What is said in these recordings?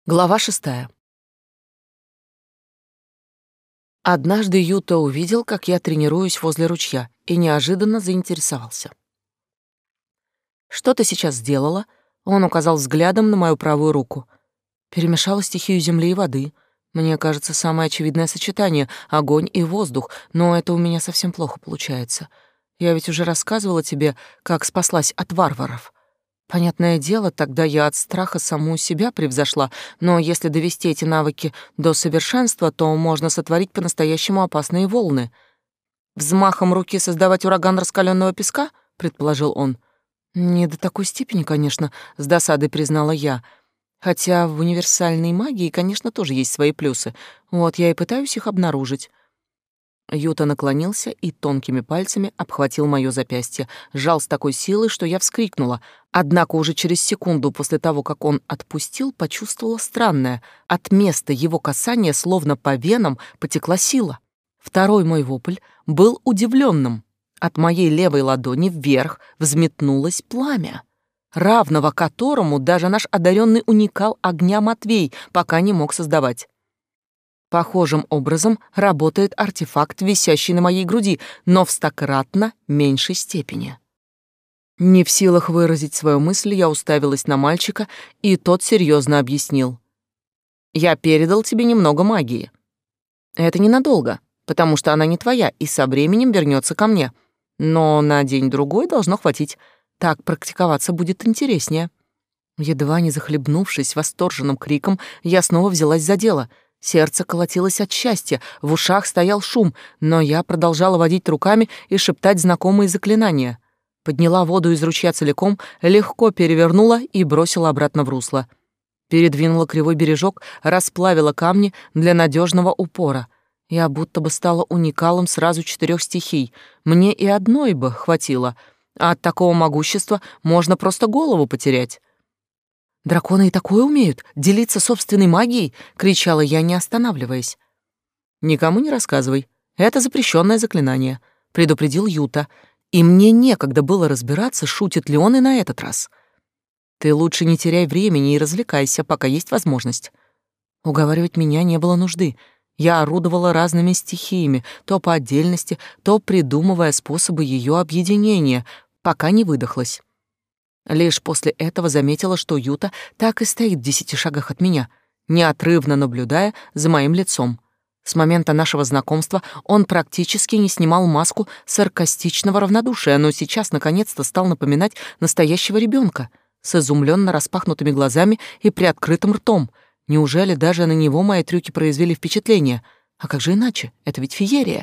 Глава 6. Однажды Юта увидел, как я тренируюсь возле ручья, и неожиданно заинтересовался. «Что ты сейчас сделала?» Он указал взглядом на мою правую руку. Перемешала стихию земли и воды. Мне кажется, самое очевидное сочетание — огонь и воздух, но это у меня совсем плохо получается. Я ведь уже рассказывала тебе, как спаслась от варваров. Понятное дело, тогда я от страха саму себя превзошла, но если довести эти навыки до совершенства, то можно сотворить по-настоящему опасные волны. Взмахом руки создавать ураган раскаленного песка, предположил он. Не до такой степени, конечно, с досадой признала я. Хотя в универсальной магии, конечно, тоже есть свои плюсы. Вот я и пытаюсь их обнаружить. Юта наклонился и тонкими пальцами обхватил моё запястье, сжал с такой силой, что я вскрикнула. Однако уже через секунду после того, как он отпустил, почувствовала странное. От места его касания, словно по венам, потекла сила. Второй мой вопль был удивленным. От моей левой ладони вверх взметнулось пламя, равного которому даже наш одаренный уникал огня Матвей пока не мог создавать. Похожим образом работает артефакт, висящий на моей груди, но в стократно меньшей степени. Не в силах выразить свою мысль, я уставилась на мальчика, и тот серьезно объяснил. «Я передал тебе немного магии. Это ненадолго, потому что она не твоя и со временем вернется ко мне. Но на день-другой должно хватить. Так практиковаться будет интереснее». Едва не захлебнувшись восторженным криком, я снова взялась за дело — сердце колотилось от счастья, в ушах стоял шум, но я продолжала водить руками и шептать знакомые заклинания. Подняла воду из ручья целиком, легко перевернула и бросила обратно в русло. Передвинула кривой бережок, расплавила камни для надежного упора. Я будто бы стала уникалом сразу 4 стихий. Мне и одной бы хватило, а от такого могущества можно просто голову потерять. «Драконы и такое умеют, делиться собственной магией!» — кричала я, не останавливаясь. «Никому не рассказывай. Это запрещенное заклинание», — предупредил Юта. И мне некогда было разбираться, шутит ли он и на этот раз. «Ты лучше не теряй времени и развлекайся, пока есть возможность». Уговаривать меня не было нужды. Я орудовала разными стихиями, то по отдельности, то придумывая способы ее объединения, пока не выдохлась. Лишь после этого заметила, что Юта так и стоит в 10 шагах от меня, неотрывно наблюдая за моим лицом. С момента нашего знакомства он практически не снимал маску саркастичного равнодушия, но сейчас наконец-то стал напоминать настоящего ребенка с изумленно распахнутыми глазами и приоткрытым ртом. Неужели даже на него мои трюки произвели впечатление? А как же иначе? Это ведь феерия.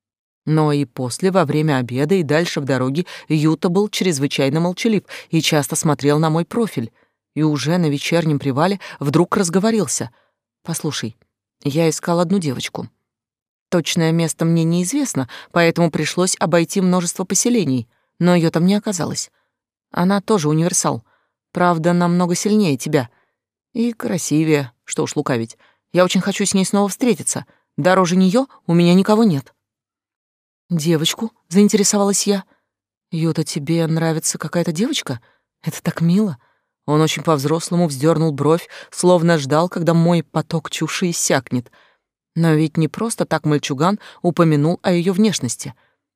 Но и после, во время обеда и дальше в дороге Юта был чрезвычайно молчалив и часто смотрел на мой профиль. И уже на вечернем привале вдруг разговорился. «Послушай, я искал одну девочку. Точное место мне неизвестно, поэтому пришлось обойти множество поселений, но ее там не оказалось. Она тоже универсал, правда, намного сильнее тебя. И красивее, что уж лукавить. Я очень хочу с ней снова встретиться. Дороже нее у меня никого нет». «Девочку?» — заинтересовалась я. «Юта, тебе нравится какая-то девочка? Это так мило». Он очень по-взрослому вздернул бровь, словно ждал, когда мой поток чуши иссякнет. Но ведь не просто так мальчуган упомянул о ее внешности.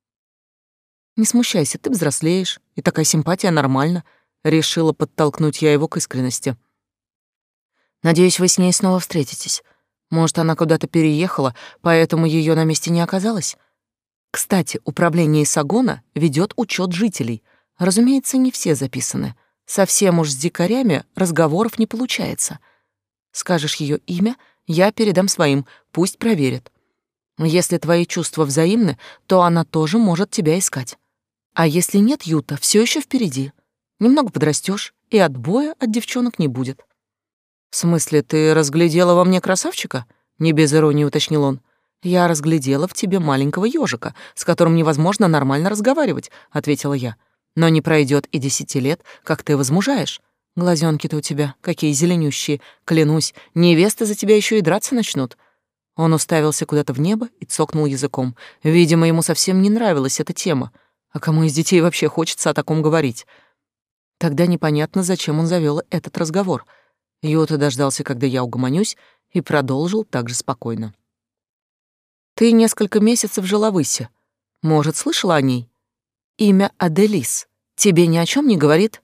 «Не смущайся, ты взрослеешь, и такая симпатия нормальна», — решила подтолкнуть я его к искренности. «Надеюсь, вы с ней снова встретитесь. Может, она куда-то переехала, поэтому ее на месте не оказалось?» Кстати, управление Исагона ведет учет жителей. Разумеется, не все записаны. Совсем уж с дикарями разговоров не получается. Скажешь ее имя, я передам своим, пусть проверят. Если твои чувства взаимны, то она тоже может тебя искать. А если нет, Юта, все еще впереди. Немного подрастешь, и отбоя от девчонок не будет. В смысле, ты разглядела во мне красавчика? Не без иронии уточнил он. «Я разглядела в тебе маленького ежика, с которым невозможно нормально разговаривать», — ответила я. «Но не пройдет и 10 лет, как ты возмужаешь. Глазенки-то у тебя какие зеленющие. Клянусь, невесты за тебя еще и драться начнут». Он уставился куда-то в небо и цокнул языком. Видимо, ему совсем не нравилась эта тема. А кому из детей вообще хочется о таком говорить? Тогда непонятно, зачем он завел этот разговор. Юта дождался, когда я угомонюсь, и продолжил так же спокойно. Ты несколько месяцев жила в Иссе. Может, слышала о ней? Имя Аделис тебе ни о чем не говорит?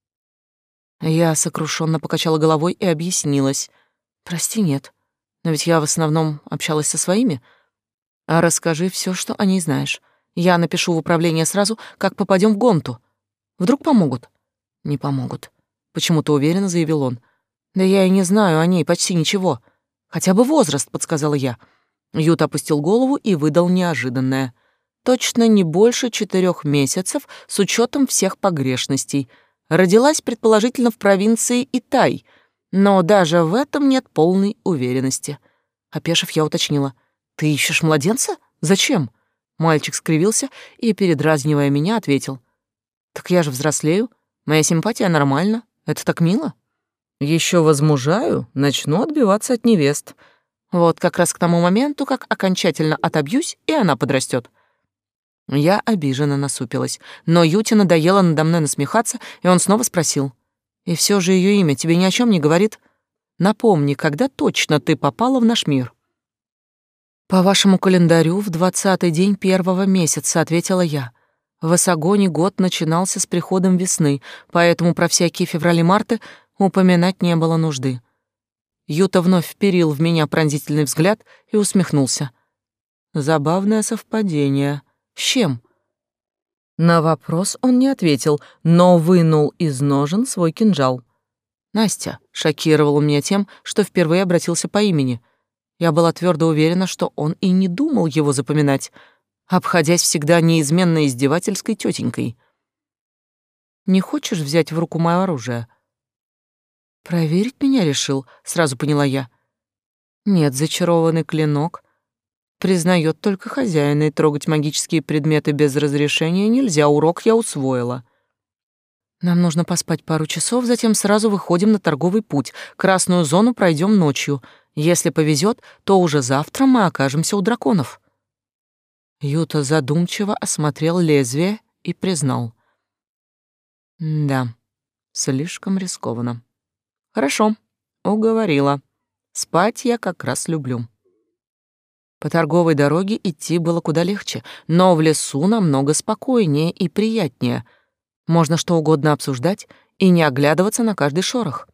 Я сокрушенно покачала головой и объяснилась. Прости, нет. Но ведь я в основном общалась со своими. А расскажи все, что о ней знаешь. Я напишу в управление сразу, как попадем в Гонту. Вдруг помогут? Не помогут. Почему-то уверенно заявил он. Да я и не знаю о ней почти ничего. Хотя бы возраст, подсказала я. Ют опустил голову и выдал неожиданное. Точно не больше 4 месяцев с учетом всех погрешностей. Родилась, предположительно, в провинции Итай, но даже в этом нет полной уверенности. Опешив, я уточнила. «Ты ищешь младенца? Зачем?» Мальчик скривился и, передразнивая меня, ответил. «Так я же взрослею. Моя симпатия нормальна. Это так мило. Еще возмужаю, начну отбиваться от невест. Вот как раз к тому моменту, как окончательно отобьюсь, и она подрастет». Я обиженно насупилась, но Юте надоело надо мной насмехаться, и он снова спросил. «И все же ее имя тебе ни о чем не говорит? Напомни, когда точно ты попала в наш мир?» «По вашему календарю, в 20-й день 1-го месяца», — ответила я. В Осагоне год начинался с приходом весны, поэтому про всякие феврали-марты упоминать не было нужды. Юта вновь вперил в меня пронзительный взгляд и усмехнулся. «Забавное совпадение. С чем?» На вопрос он не ответил, но вынул из ножен свой кинжал. Настя шокировала меня тем, что впервые обратился по имени. Я была твердо уверена, что он и не думал его запоминать, обходясь всегда неизменно издевательской тетенькой. «Не хочешь взять в руку мое оружие?» «Проверить меня решил», — сразу поняла я. «Нет, зачарованный клинок признает только хозяина, и трогать магические предметы без разрешения нельзя, урок я усвоила. Нам нужно поспать пару часов, затем сразу выходим на торговый путь. Красную зону пройдем ночью. Если повезет, то уже завтра мы окажемся у драконов». Юта задумчиво осмотрел лезвие и признал. «Да, слишком рискованно. Хорошо, уговорила. Спать я как раз люблю». По торговой дороге идти было куда легче, но в лесу намного спокойнее и приятнее. Можно что угодно обсуждать и не оглядываться на каждый шорох.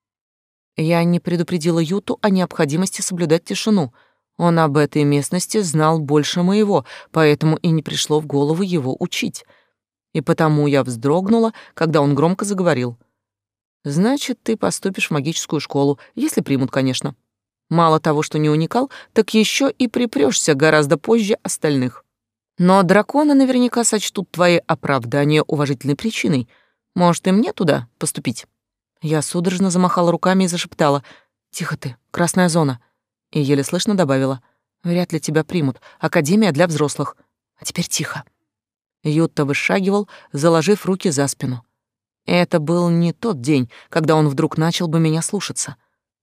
Я не предупредила Юту о необходимости соблюдать тишину. Он об этой местности знал больше моего, поэтому и не пришло в голову его учить. И потому я вздрогнула, когда он громко заговорил. «Значит, ты поступишь в магическую школу, если примут, конечно. Мало того, что не уникал, так еще и припрёшься гораздо позже остальных. Но драконы наверняка сочтут твои оправдания уважительной причиной. Может, и мне туда поступить?» Я судорожно замахала руками и зашептала: «Тихо ты, красная зона». И еле слышно добавила: «Вряд ли тебя примут. Академия для взрослых. А теперь тихо». Ютта вышагивал, заложив руки за спину. Это был не тот день, когда он вдруг начал бы меня слушаться.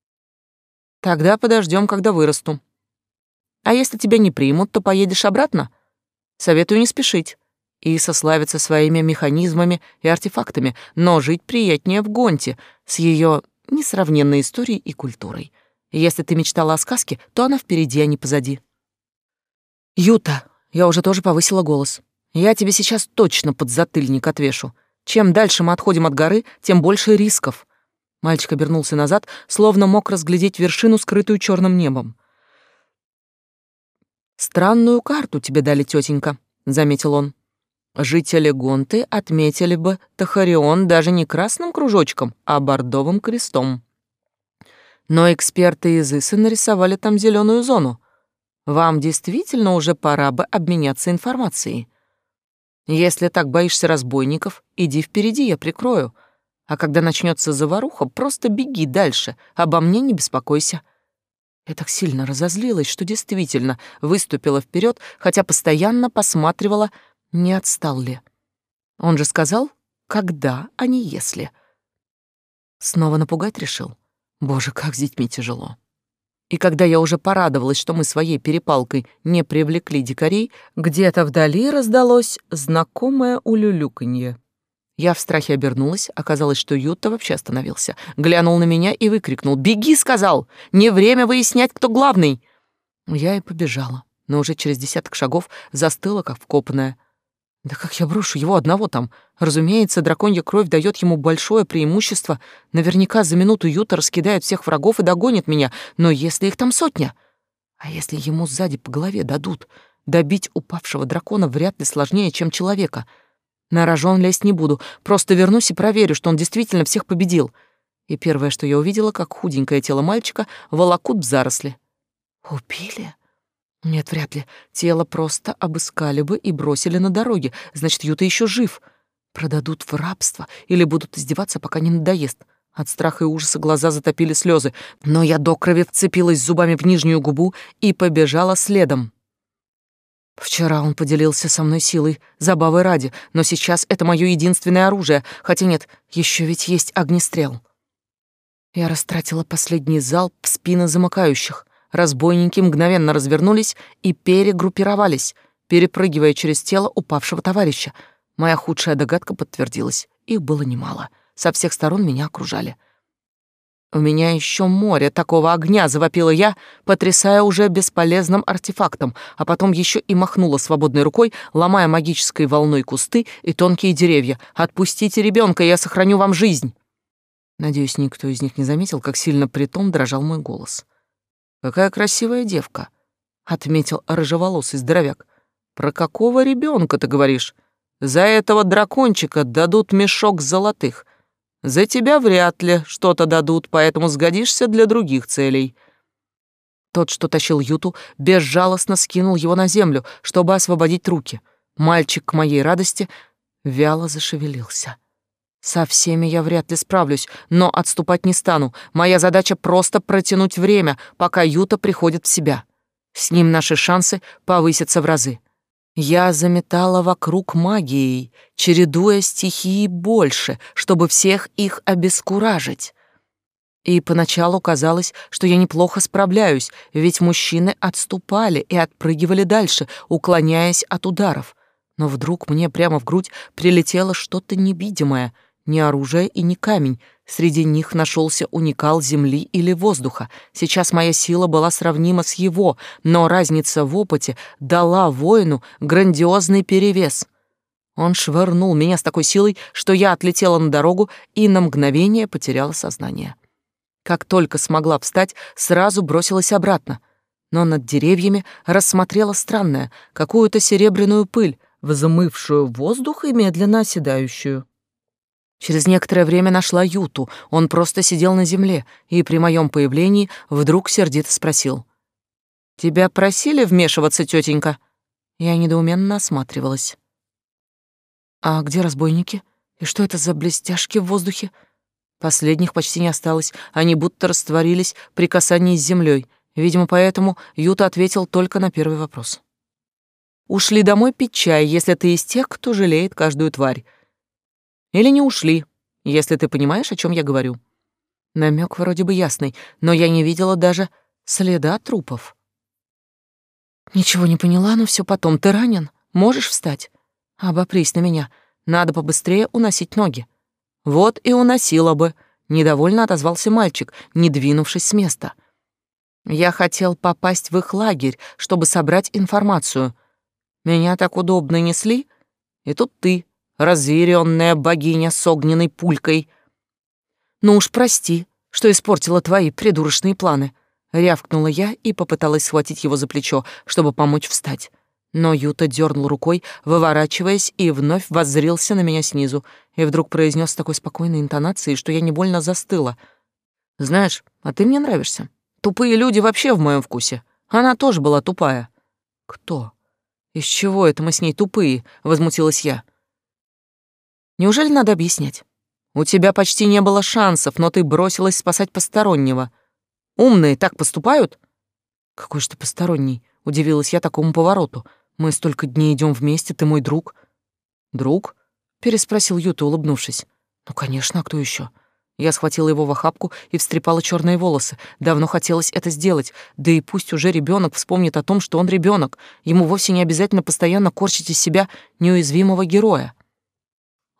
«Тогда подождем, когда вырасту. А если тебя не примут, то поедешь обратно? Советую не спешить и сославиться своими механизмами и артефактами, но жить приятнее в Гонте с ее несравненной историей и культурой. Если ты мечтала о сказке, то она впереди, а не позади». «Юта», я уже тоже повысила голос, «я тебе сейчас точно подзатыльник отвешу. Чем дальше мы отходим от горы, тем больше рисков». Мальчик обернулся назад, словно мог разглядеть вершину, скрытую черным небом. «Странную карту тебе дали, тетенька», — заметил он. «Жители Гонты отметили бы Тахарион даже не красным кружочком, а бордовым крестом. Но эксперты из Исы нарисовали там зеленую зону. Вам действительно уже пора бы обменяться информацией. Если так боишься разбойников, иди впереди, я прикрою. А когда начнется заваруха, просто беги дальше, обо мне не беспокойся». Я так сильно разозлилась, что действительно выступила вперед, хотя постоянно посматривала, не отстал ли. Он же сказал, когда, а не если. Снова напугать решил. Боже, как с детьми тяжело. И когда я уже порадовалась, что мы своей перепалкой не привлекли дикарей, где-то вдали раздалось знакомое улюлюканье. Я в страхе обернулась, оказалось, что Юта вообще остановился. Глянул на меня и выкрикнул: «Беги!» — сказал. «Не время выяснять, кто главный!» Я и побежала, но уже через десяток шагов застыла, как вкопанная. Да как я брошу его одного там? Разумеется, драконья кровь дает ему большое преимущество. Наверняка за минуту Юта раскидает всех врагов и догонит меня, но если их там сотня? А если ему сзади по голове дадут? Добить упавшего дракона вряд ли сложнее, чем человека. На рожон лезть не буду, просто вернусь и проверю, что он действительно всех победил. И первое, что я увидела, как худенькое тело мальчика волокут в заросли. Убили? Нет, вряд ли. Тело просто обыскали бы и бросили на дороге. Значит, Юта еще жив. Продадут в рабство или будут издеваться, пока не надоест. От страха и ужаса глаза затопили слезы, но я до крови вцепилась зубами в нижнюю губу и побежала следом. Вчера он поделился со мной силой, забавой ради, но сейчас это мое единственное оружие, хотя нет, еще ведь есть огнестрел. Я растратила последний залп в спины замыкающих. Разбойники мгновенно развернулись и перегруппировались, перепрыгивая через тело упавшего товарища. Моя худшая догадка подтвердилась. Их было немало. Со всех сторон меня окружали. «У меня еще море такого огня!» — завопила я, потрясая уже бесполезным артефактом, а потом еще и махнула свободной рукой, ломая магической волной кусты и тонкие деревья. «Отпустите ребенка, я сохраню вам жизнь!» Надеюсь, никто из них не заметил, как сильно притом дрожал мой голос. «Какая красивая девка!» — отметил рыжеволосый здоровяк. «Про какого ребенка ты говоришь? За этого дракончика дадут мешок золотых. За тебя вряд ли что-то дадут, поэтому сгодишься для других целей». Тот, что тащил Юту, безжалостно скинул его на землю, чтобы освободить руки. Мальчик, к моей радости, вяло зашевелился. Со всеми я вряд ли справлюсь, но отступать не стану. Моя задача просто протянуть время, пока Юта приходит в себя. С ним наши шансы повысятся в разы. Я заметала вокруг магией, чередуя стихии больше, чтобы всех их обескуражить. И поначалу казалось, что я неплохо справляюсь, ведь мужчины отступали и отпрыгивали дальше, уклоняясь от ударов. Но вдруг мне прямо в грудь прилетело что-то невидимое, ни оружие и ни камень. Среди них нашелся уникал земли или воздуха. Сейчас моя сила была сравнима с его, но разница в опыте дала воину грандиозный перевес. Он швырнул меня с такой силой, что я отлетела на дорогу и на мгновение потеряла сознание. Как только смогла встать, сразу бросилась обратно, но над деревьями рассмотрела странное, какую-то серебряную пыль, взмывшую в воздух и медленно оседающую. Через некоторое время нашла Юту. Он просто сидел на земле и при моем появлении вдруг сердито спросил: «Тебя просили вмешиваться, тетенька?» Я недоуменно осматривалась. «А где разбойники? И что это за блестяшки в воздухе?» Последних почти не осталось, они будто растворились при касании с землей. Видимо, поэтому Юта ответил только на первый вопрос. «Ушли домой пить чай, если ты из тех, кто жалеет каждую тварь. Или не ушли, если ты понимаешь, о чем я говорю». Намек вроде бы ясный, но я не видела даже следа трупов. «Ничего не поняла, но все потом. Ты ранен? Можешь встать? Обопрись на меня. Надо побыстрее уносить ноги». «Вот и уносила бы», — недовольно отозвался мальчик, не двинувшись с места. «Я хотел попасть в их лагерь, чтобы собрать информацию. Меня так удобно несли, и тут ты, разъяренная богиня с огненной пулькой. Ну уж прости, что испортила твои придурочные планы», — рявкнула я и попыталась схватить его за плечо, чтобы помочь встать. Но Юта дернул рукой, выворачиваясь, и вновь воззрился на меня снизу, и вдруг произнес с такой спокойной интонацией, что я невольно застыла. «Знаешь, а ты мне нравишься. Тупые люди вообще в моем вкусе. Она тоже была тупая». «Кто? Из чего это мы с ней тупые?» — возмутилась я. «Неужели надо объяснять? У тебя почти не было шансов, но ты бросилась спасать постороннего. Умные так поступают?» «Какой же ты посторонний?» — удивилась я такому повороту. «Мы столько дней идем вместе, ты мой друг». «Друг?» — переспросил Юта, улыбнувшись. «Ну, конечно, а кто еще?» Я схватила его в охапку и встрепала черные волосы. Давно хотелось это сделать. Да и пусть уже ребенок вспомнит о том, что он ребенок. Ему вовсе не обязательно постоянно корчить из себя неуязвимого героя.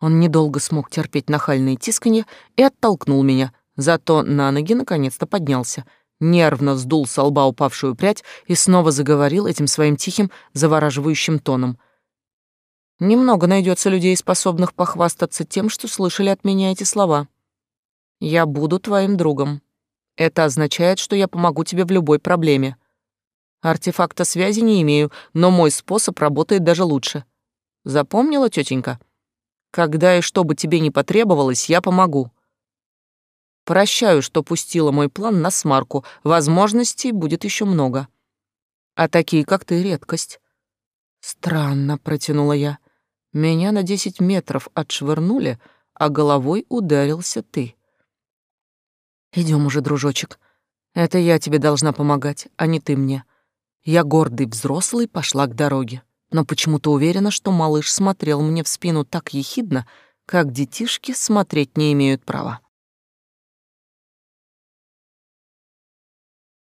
Он недолго смог терпеть нахальные тисканья и оттолкнул меня, зато на ноги наконец-то поднялся, нервно сдул со лба упавшую прядь и снова заговорил этим своим тихим, завораживающим тоном. Немного найдется людей, способных похвастаться тем, что слышали от меня эти слова. «Я буду твоим другом. Это означает, что я помогу тебе в любой проблеме. Артефакта связи не имею, но мой способ работает даже лучше. Запомнила, тетенька? Когда и что бы тебе ни потребовалось, я помогу. Прощаю, что пустила мой план на смарку, возможностей будет еще много. А такие, как ты, редкость». «Странно», — протянула я. «Меня на 10 метров отшвырнули, а головой ударился ты». Идем уже, дружочек. Это я тебе должна помогать, а не ты мне. Я гордый взрослый пошла к дороге, но почему-то уверена, что малыш смотрел мне в спину так ехидно, как детишки смотреть не имеют права.